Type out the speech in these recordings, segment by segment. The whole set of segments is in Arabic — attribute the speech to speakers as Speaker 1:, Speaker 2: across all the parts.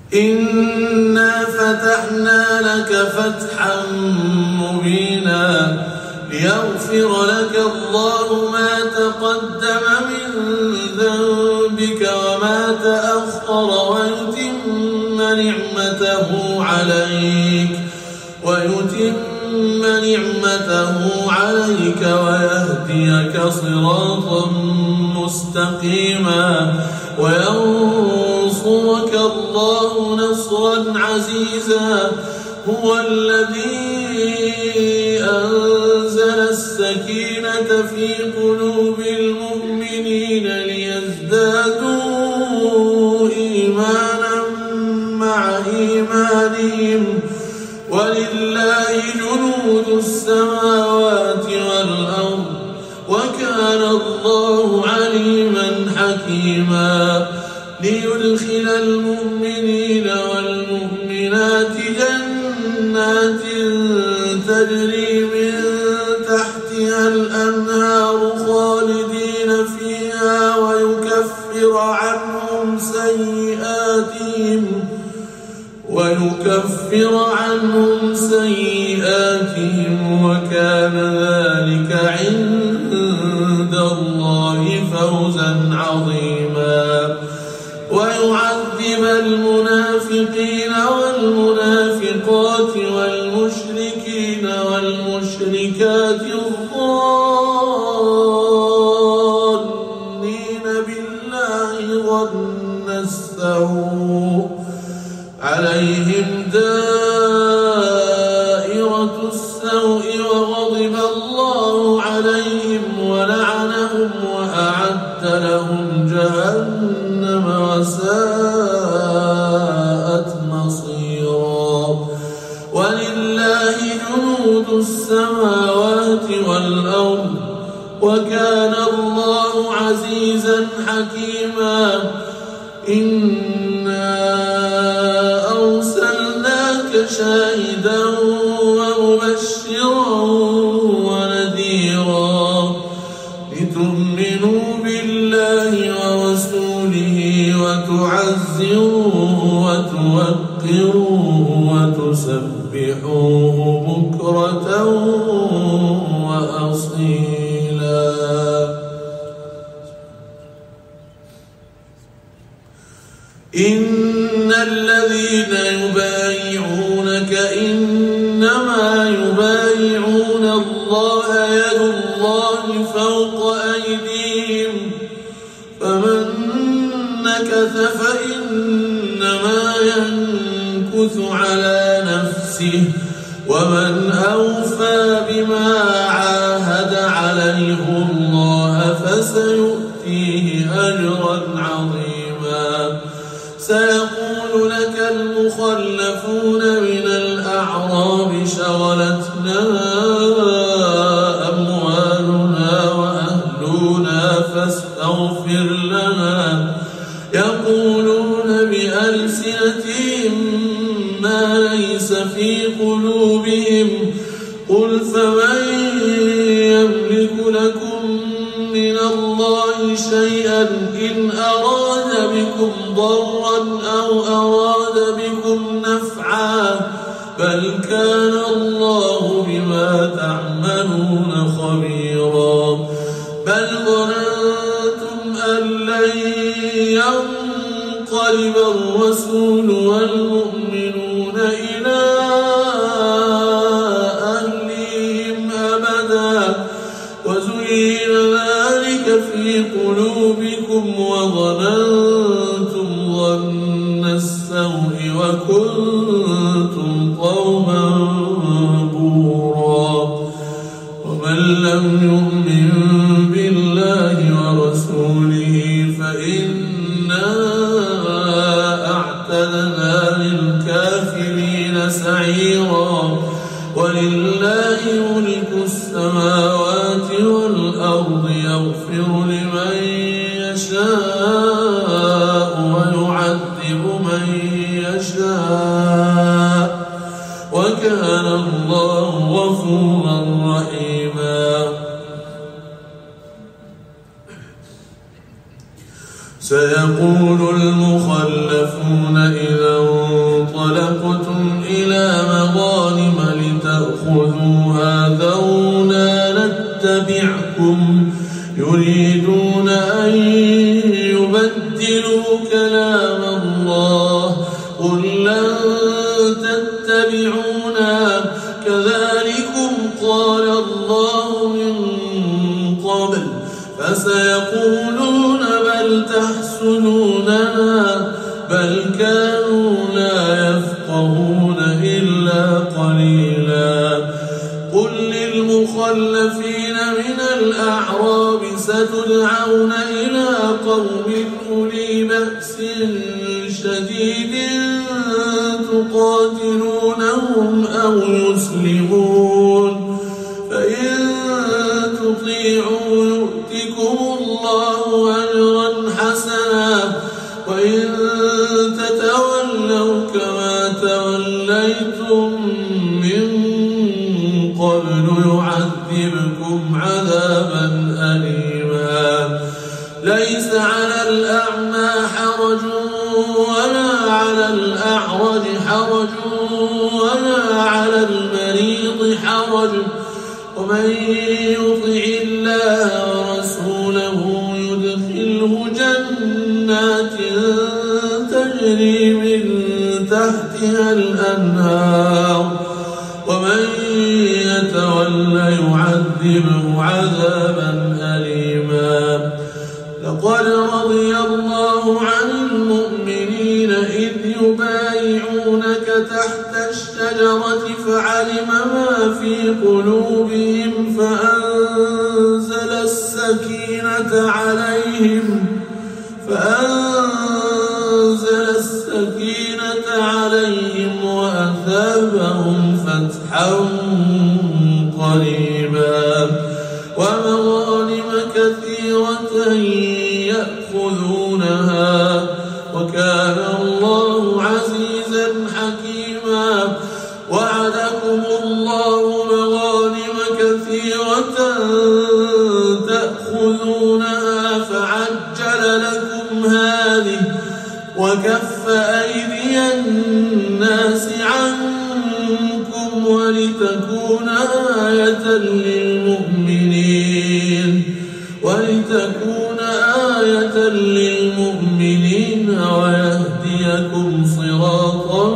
Speaker 1: إنا فتحنا لك فتحا مبينا ليغفر لك الله ما تقدم من ذنبك وما تأخر ويتم نعمته عليك ويهديك صراطا مستقيما وينصرك الله نصرا عزيزا. هو الذي أنزل السكينة في قلوب المؤمنين ليزدادوا إيمانا مع إيمانهم ولله جنود السماوات والأرض وكان الله عليما حكيما. ليدخل المؤمنين والمؤمنات جنات تجري من تحتها الأنهار خالدين فيها ويكفر عنهم سيئاتهم وكان ذلك عند الله فوزا عظيما. ويعذب المنافقين والمنافقات والمشركين والمشركات الظانين بالله ظن السوء عليهم دائرة السوء وغضب الله عليهم ولعنهم وأعد لهم جهنم وساءت مصيرا. ولله جنود السماوات والأرض وكان الله عزيزا حكيما. إنا أرسلناك شاهدا ومبشرا ونذيرا لتؤمنوا بالله ورسوله وتعزروه وتوقروه وتسبحوه بكرة وأصيلا. إن الذين يبايعونك إنما يبايعون الله يد الله فوق أيديهم فمن نكث فإنما ينكث على نفسه ومن أوفى بما عاهد عليه الله فسيؤتيه أجرا عظيما. سيقول لك المخلفون من الأعراب شغلتنا أموالنا وأهلنا فاستغفر لنا يقولون بألسنتهم ما ليس في قلوبهم قل فمن يملك لكم من الله شيئا إن أراد بكم ضرا أو أراد بكم نفعا بل كان الله بما تعملون خبيرا. بل ظننتم أن لن ينقلب الرسول والمؤمنون إلى أهلهم أبدا وزين ذلك في قلوبكم وظننتم ظن السوء وكنتم قوما بورا. ومن لم يؤمن بالله ورسوله فإنا أعتدنا للكافرين سعيرا. ولله ملك السماوات والأرض يغفر لمن يشاء ويعذب من يشاء وكان الله غفورا رحيما. سيقول المخلفون إذا انطلقتم إلى مغانم لتأخذوها ذرونا نتبعكم يريدون أن يبدلوا كلام الله قل لن تتبعونا كذلكم قال الله من قبل فسيقولون بل تحسدوننا بل كانوا لا يفقهون إلا قليلا قل للمخلفين من الأعراب ستدعون إلى قوم أولي بأس شديد تقاتلونهم أو يسلمون فإن تطيعوا يؤتكم الله أجرا حسنا وإن تتولوا كما توليتم من قبل يعذبكم عذابا أليما ليس على الأعمى حرج ولا على الأعرج حرج ولا على المريض حرج ومن يطع الله ورسوله يدخله جنات تجري من تحتها الأنهار ومن يتولى يعذبه عذابا أليما لقد رضي الله عن المؤمنين إذ يبايعونك تحت الشجرة فعلم ما في قلوبهم فأنزل السكينة عليهم وأثابهم فتحا قريبا ومغانم كثيرة يأخذونها وكان الله عزيزا حكيما وعدكم الله مغانم كثيرة تأخذونها فعجل لكم هذه وكف أيدي الناس عنكم ولتكون آية للمؤمنين ويهديكم صراطا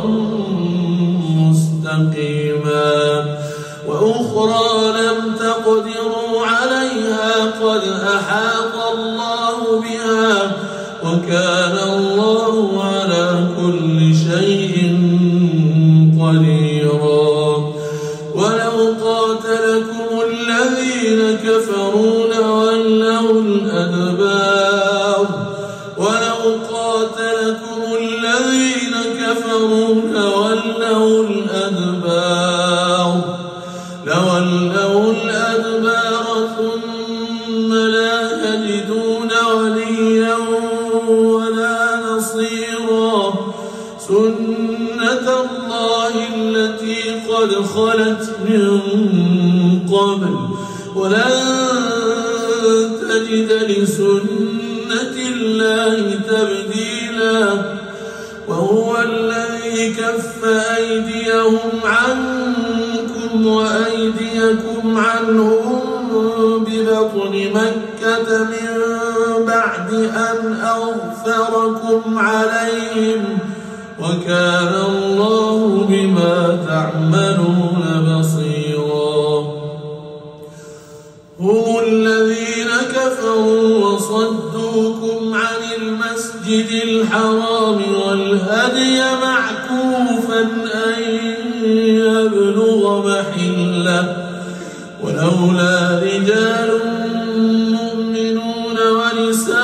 Speaker 1: مستقيما وأخرى لم تقدروا عليها قد أحاط الله بها وكان الله على كل شيء قديرا ولو قاتلكم الذين كفروا لولوا الأدبار ثم لا يجدون وليا ولا نصيرا سنة الله التي قد خلت من قبل ولن تجد لسنة الله تبديلا وهو الذي كف أيديهم عنكم وأيديكم عنهم ببطن مكة من بعد أن أغفركم عليهم وكان الله بما تعملون بصيرا هم الذين كفروا وصدوكم عن المسجد الحرام والهدي معكوفا أن يبلغ محله ولولا رجال مؤمنون ونساء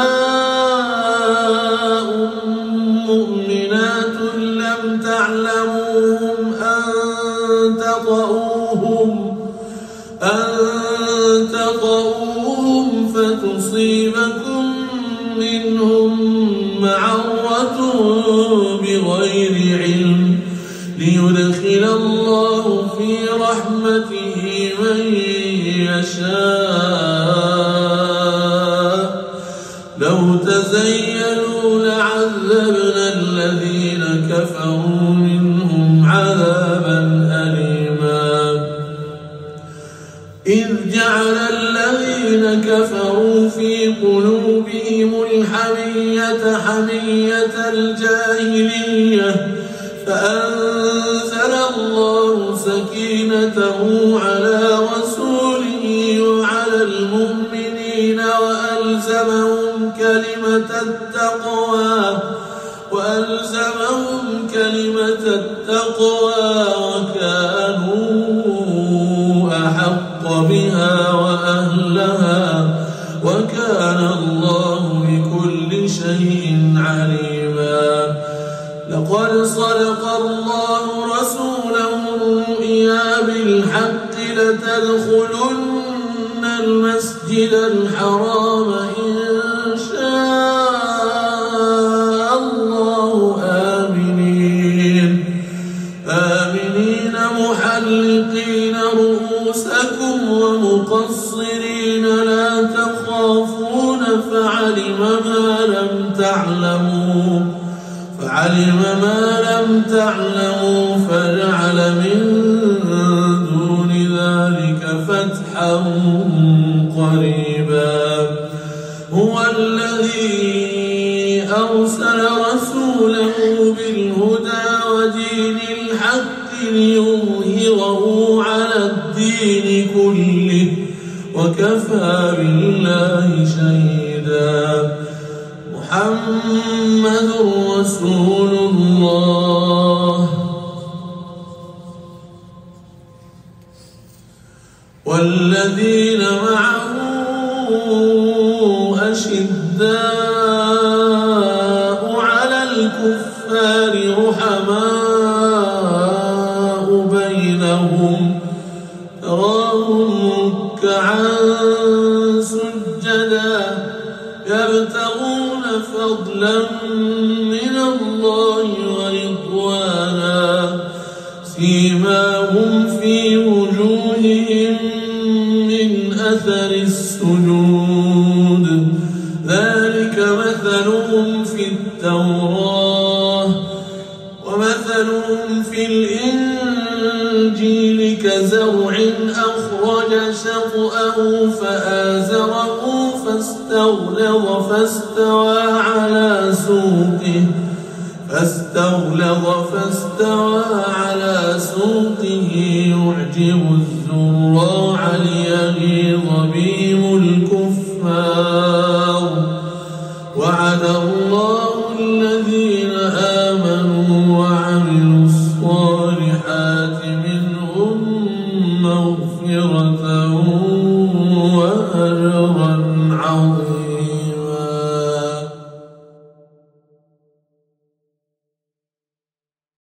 Speaker 1: مؤمنات لم تعلموهم أن تطؤوهم فتصيبكم منهم معرة بغير علم ليدخل الله في رحمته من يشاء لو تزيلوا لعذبنا الذين كفروا منهم الجاهلية فأنزل الله سكينته على رسوله وعلى المؤمنين وألزمهم كلمة التقوى وكانوا أحق بها وأهلها وكان الله بكل شيء عليما. لقد صدق الله رسوله الرؤيا بالحق لتدخلن المسجد الحرام إن شاء الله آمنين محلقين رؤوسكم ومقصرين لا تخافون فعلم ما لم تعلموا فجعل من دون ذلك فتحا قريبا. هو الذي أرسل رسوله بالهدى ودين الحق ليظهره على الدين كله وكفى بالله شهيدا. محمد رسول الله والذين معه أشداء على الكفار رحماء بينهم تراهم ركعا سجدا يبتغون فضلا من الله ورضوانا سيماهم في وجوههم من أثر السجود ذلك مثلهم في التوراة ومثلهم في الإنجيل كزرع أخرج شطأه فآزره فاستغلظ فاستوى على سوقه يعجب الزراع ليغيظ بهم الكفار. وعد الله الذين آمنوا وعملوا الصالحات منهم مغفرة